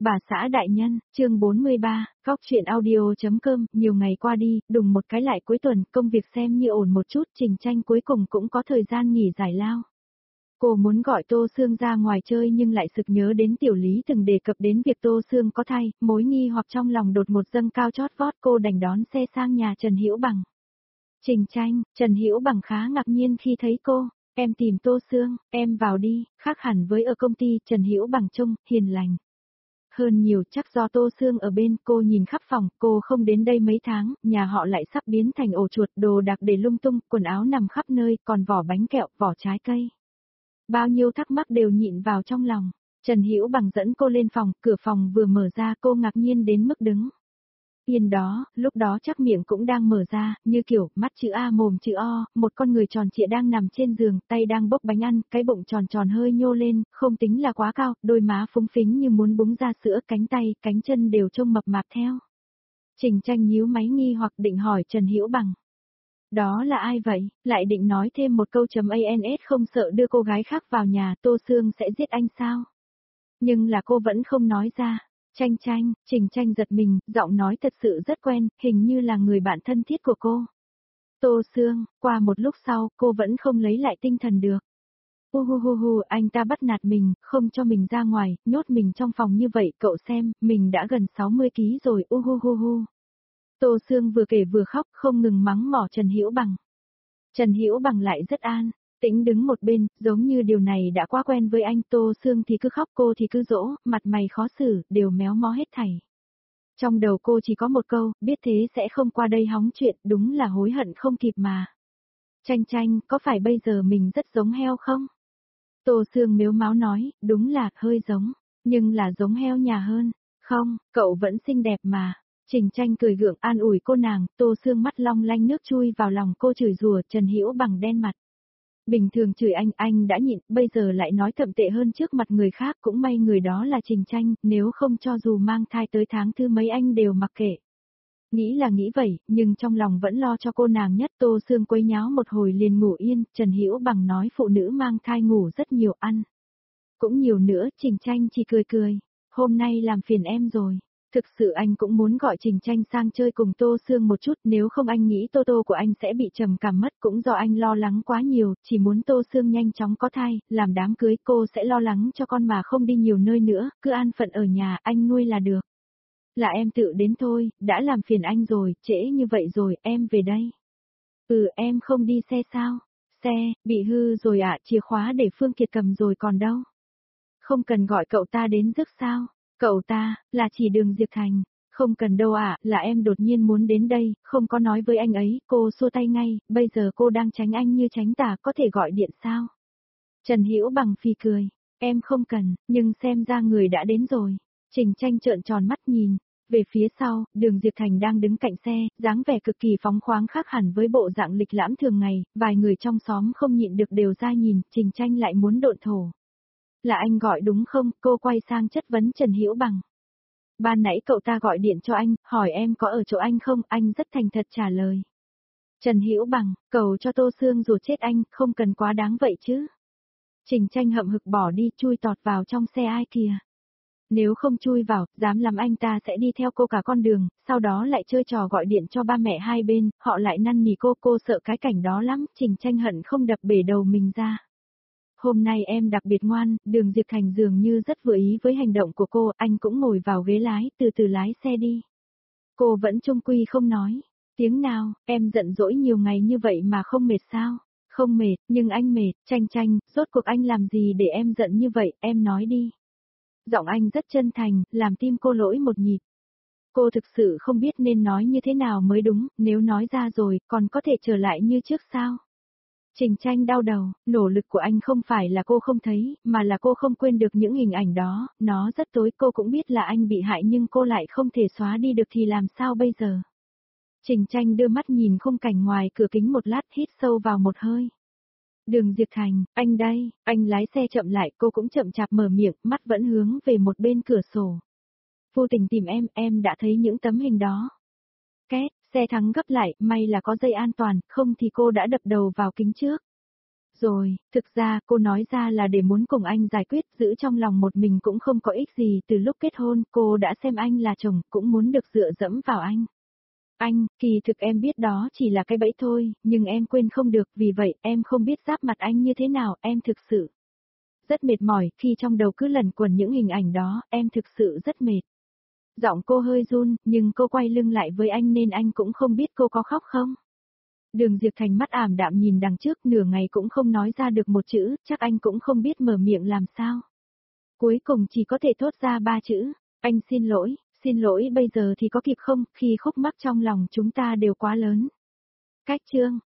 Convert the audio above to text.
Bà xã đại nhân, chương 43, góc chuyện audio.com, nhiều ngày qua đi, đùng một cái lại cuối tuần, công việc xem như ổn một chút, Trình Tranh cuối cùng cũng có thời gian nghỉ giải lao. Cô muốn gọi Tô Sương ra ngoài chơi nhưng lại sực nhớ đến Tiểu Lý từng đề cập đến việc Tô Sương có thai, mối nghi hoặc trong lòng đột một dâng cao chót vót, cô đành đón xe sang nhà Trần Hữu Bằng. Trình Tranh, Trần Hữu Bằng khá ngạc nhiên khi thấy cô. Em tìm Tô Sương, em vào đi, khác hẳn với ở công ty, Trần Hữu Bằng trông hiền lành hơn nhiều, chắc do Tô Sương ở bên. Cô nhìn khắp phòng, cô không đến đây mấy tháng, nhà họ lại sắp biến thành ổ chuột, đồ đạc để lung tung, quần áo nằm khắp nơi, còn vỏ bánh kẹo, vỏ trái cây. Bao nhiêu thắc mắc đều nhịn vào trong lòng. Trần Hữu Bằng dẫn cô lên phòng, cửa phòng vừa mở ra cô ngạc nhiên đến mức đứng yên đó, lúc đó chắc miệng cũng đang mở ra, như kiểu, mắt chữ A mồm chữ O, một con người tròn trịa đang nằm trên giường, tay đang bốc bánh ăn, cái bụng tròn tròn hơi nhô lên, không tính là quá cao, đôi má phúng phính như muốn búng ra sữa, cánh tay, cánh chân đều trông mập mạp theo. Trình Tranh nhíu máy nghi hoặc định hỏi Trần Hữu Bằng. Đó là ai vậy, lại định nói thêm một câu ans không sợ đưa cô gái khác vào nhà, Tô Sương sẽ giết anh sao? Nhưng là cô vẫn không nói ra. Tranh Tranh, Trình Tranh giật mình, giọng nói thật sự rất quen, hình như là người bạn thân thiết của cô. Tô Sương, qua một lúc sau, cô vẫn không lấy lại tinh thần được. Anh ta bắt nạt mình, không cho mình ra ngoài, nhốt mình trong phòng như vậy, cậu xem, mình đã gần 60 kg rồi, Tô Sương vừa kể vừa khóc, không ngừng mắng mỏ Trần Hữu Bằng. Trần Hữu Bằng lại rất an tĩnh đứng một bên, giống như điều này đã quá quen với anh. Tô Sương thì cứ khóc, cô thì cứ dỗ, mặt mày khó xử, đều méo mó hết thảy. Trong đầu cô chỉ có một câu, biết thế sẽ không qua đây hóng chuyện, đúng là hối hận không kịp mà. Tranh Tranh, có phải bây giờ mình rất giống heo không? Tô Sương mếu máo nói, đúng là, hơi giống, nhưng là giống heo nhà hơn. Không, cậu vẫn xinh đẹp mà. Trình Tranh cười gượng an ủi cô nàng, Tô Sương mắt long lanh nước chui vào lòng cô chửi rủa. Trần Hữu Bằng đen mặt. Bình thường chửi anh đã nhịn, bây giờ lại nói thậm tệ hơn trước mặt người khác, cũng may người đó là Trình Tranh, nếu không cho dù mang thai tới tháng thứ mấy anh đều mặc kệ. Nghĩ là nghĩ vậy, nhưng trong lòng vẫn lo cho cô nàng nhất. Tô Sương quấy nháo một hồi liền ngủ yên, Trần Hữu Bằng nói phụ nữ mang thai ngủ rất nhiều ăn. Cũng nhiều nữa, Trình Tranh chỉ cười cười, hôm nay làm phiền em rồi. Thực sự anh cũng muốn gọi Trình Tranh sang chơi cùng Tô Sương một chút, nếu không anh nghĩ Tô của anh sẽ bị trầm cảm mất, cũng do anh lo lắng quá nhiều, chỉ muốn Tô Sương nhanh chóng có thai, làm đám cưới, cô sẽ lo lắng cho con mà không đi nhiều nơi nữa, cứ an phận ở nhà, anh nuôi là được. Là em tự đến thôi, đã làm phiền anh rồi, trễ như vậy rồi, em về đây. Em không đi xe sao? Xe, bị hư rồi ạ, chìa khóa để Phương Kiệt cầm rồi còn đâu. Không cần gọi cậu ta đến rước sao? Cậu ta, là chỉ Đường Diệp Thành. Không cần đâu ạ, là em đột nhiên muốn đến đây, không có nói với anh ấy, cô xua tay ngay, bây giờ cô đang tránh anh như tránh tà, có thể gọi điện sao? Trần Hữu Bằng phì cười, em không cần, nhưng xem ra người đã đến rồi. Trình Tranh trợn tròn mắt nhìn, về phía sau, Đường Diệp Thành đang đứng cạnh xe, dáng vẻ cực kỳ phóng khoáng khác hẳn với bộ dạng lịch lãm thường ngày, vài người trong xóm không nhịn được đều ra nhìn, Trình Tranh lại muốn độn thổ. Là anh gọi đúng không? Cô quay sang chất vấn Trần Hữu Bằng. Ban nãy cậu ta gọi điện cho anh, hỏi em có ở chỗ anh không, anh rất thành thật trả lời. Trần Hữu Bằng, cầu cho Tô Sương ruột chết anh, không cần quá đáng vậy chứ. Trình Tranh hậm hực bỏ đi, chui tọt vào trong xe ai kìa. Nếu không chui vào, dám làm anh ta sẽ đi theo cô cả con đường, sau đó lại chơi trò gọi điện cho ba mẹ hai bên, họ lại năn nỉ cô sợ cái cảnh đó lắm, Trình Tranh hận không đập bể đầu mình ra. Hôm nay em đặc biệt ngoan, Đường Diệp Thành dường như rất vừa ý với hành động của cô, anh cũng ngồi vào ghế lái, từ từ lái xe đi. Cô vẫn chung quy không nói, tiếng nào, em giận dỗi nhiều ngày như vậy mà không mệt sao? Không mệt, nhưng anh mệt. Tranh, rốt cuộc anh làm gì để em giận như vậy, em nói đi. Giọng anh rất chân thành, làm tim cô lỗi một nhịp. Cô thực sự không biết nên nói như thế nào mới đúng, nếu nói ra rồi, còn có thể trở lại như trước sao? Trình Tranh đau đầu, nỗ lực của anh không phải là cô không thấy, mà là cô không quên được những hình ảnh đó, nó rất tối, cô cũng biết là anh bị hại nhưng cô lại không thể xóa đi được thì làm sao bây giờ? Trình Tranh đưa mắt nhìn khung cảnh ngoài cửa kính một lát, hít sâu vào một hơi. Đường Diệp Thành, anh đây, anh lái xe chậm lại, cô cũng chậm chạp mở miệng, mắt vẫn hướng về một bên cửa sổ. Vô tình tìm em đã thấy những tấm hình đó. Xe thắng gấp lại, may là có dây an toàn, không thì cô đã đập đầu vào kính trước. rồi, thực ra cô nói ra là để muốn cùng anh giải quyết, giữ trong lòng một mình cũng không có ích gì, từ lúc kết hôn cô đã xem anh là chồng, cũng muốn được dựa dẫm vào anh. Anh, kỳ thực em biết đó chỉ là cái bẫy thôi, nhưng em quên không được, vì vậy em không biết giáp mặt anh như thế nào, em thực sự rất mệt mỏi, khi trong đầu cứ lẩn quẩn những hình ảnh đó, em thực sự rất mệt. Giọng cô hơi run, nhưng cô quay lưng lại với anh nên anh cũng không biết cô có khóc không. Đường Diệp Thành mắt ảm đạm nhìn đằng trước, nửa ngày cũng không nói ra được một chữ, chắc anh cũng không biết mở miệng làm sao. Cuối cùng chỉ có thể thốt ra 3 chữ, anh xin lỗi bây giờ thì có kịp không, khi khúc mắc trong lòng chúng ta đều quá lớn. Cách chương